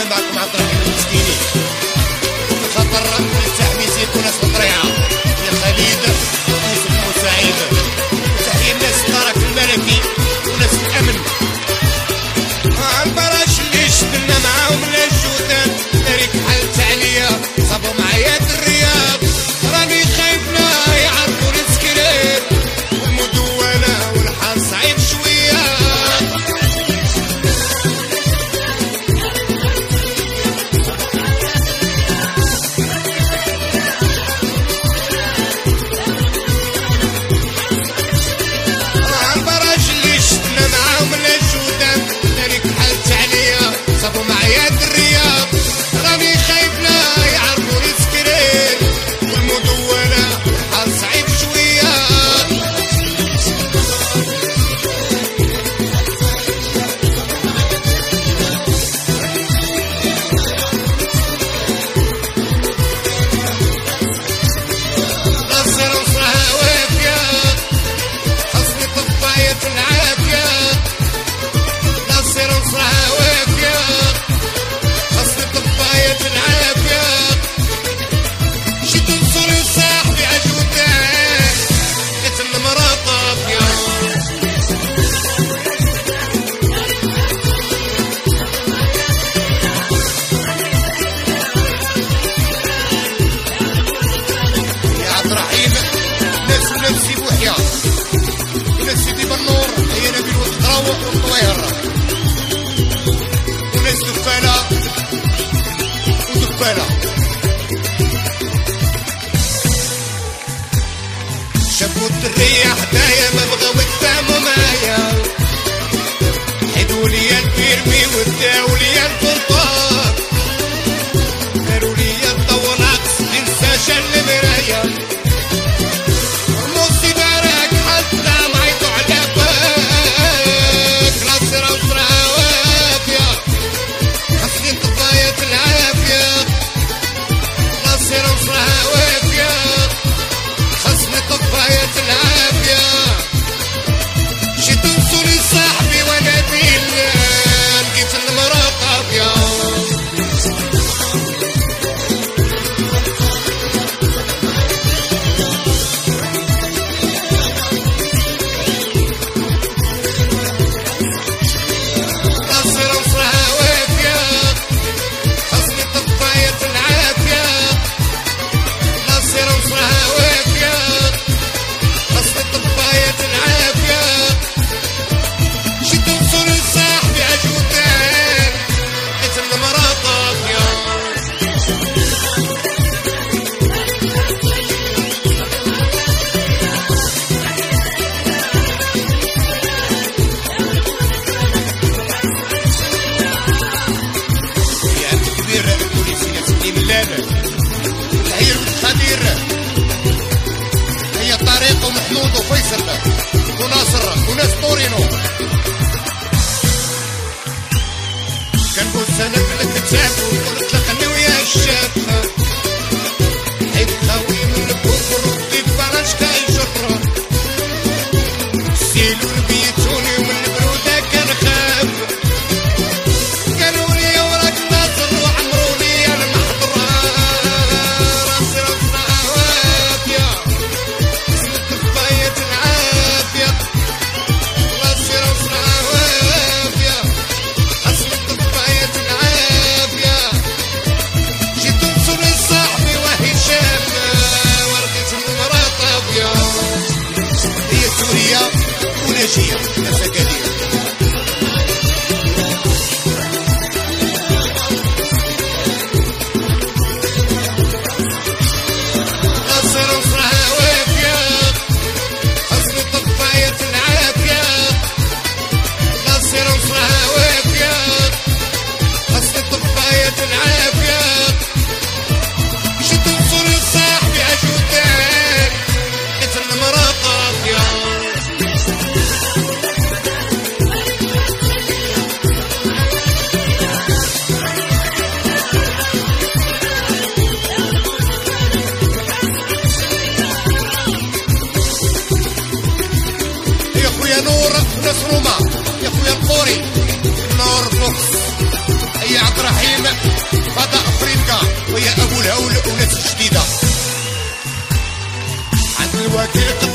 دائما معكم عبد الرحيم المسكيني، بخاطر تحمي زيت وناس الطريعه يا خليل يوسف مساعد، وتحيه الناس الطرف الملكي وناس الامن. البراش اللي شفنا معاهم للجودان ناري كحلت عليا صابوا معايا الرياض، راني خايف لا يعرفوا السكرين والمدونه والحال صعيب شويه. البراش اللي شفنا معاهم للجودان ناري كحلت عليا صابوا معايا الرياض، راني خايف لا يعرفوا السكرين والمدونه والحال صعيب شويه. نصر وصرها وافيه خصني طفايه العافيه، نصر وصرها وافيه خصني طفايه العافيه. جيت نصري صاحبي عجودان لقيت المرا طافيه، يا عبد الرحيم ناس ونفسي بوحياه وناس سيدي بالنور هي نبيل والتراوح والطوير وناس دفاله ودفاله. شافوا الدريه حدايا ما بغاو يتفاهموا معايا، حيدوا ليا البيرمي وداو ليا الكونطار، داروا ليا الضو ناقص ننسى شال المرايه، المصيبه راك حتى معيطوا على باك. نصر وصرها وافيه خصني طفايه العافيه، نصر وصرها وافيه خصني طفايه العافيه. جيت نصوني صاحبي وانا بالله لقيت المرا طافيه، نصر وصرها وافيه خصني طفايه العافيه، نصر وصرها وافيه خصني طفايه العافيه. جيت نصوني صاحبي عجودان لقيت المرا طافيه، يا عم كبير البوليسي ناس اللي ملابه العير والخدير هي طريق ومحمود وفيصل وناصر وناس طورينو. كان بوسانا قلت تسافر وقلت لك خلي ويا الشاب حيد خاوي من الكفر وضيف براش كاين شطره، سيلو البيتوني ومن البروده كان خاف، قالوا لي وراك ناصر وعمروا لي المحضره. راسي وصرها وافيه خصني طفايه العافيه، راسي وصرها وافيه خصني طفايه العافيه. جيت نصوني صاحبي وهشام ولقيت المرا طافيه، هي سوريه وناجيه ناس اكادير. نصر وصرها وافيه خصني طفايه العافيه، نصر وصرها وافيه خصني طفايه العافيه. جيت نصوني صاحبي عجودان لقيت المرا طافيه، يا خويا نور ناس روما، يا خويا القوري نور بوكس، ويا عبد الرحيم فضاء افريقيا ويا ابو الهول وناس جديده عند الوكيل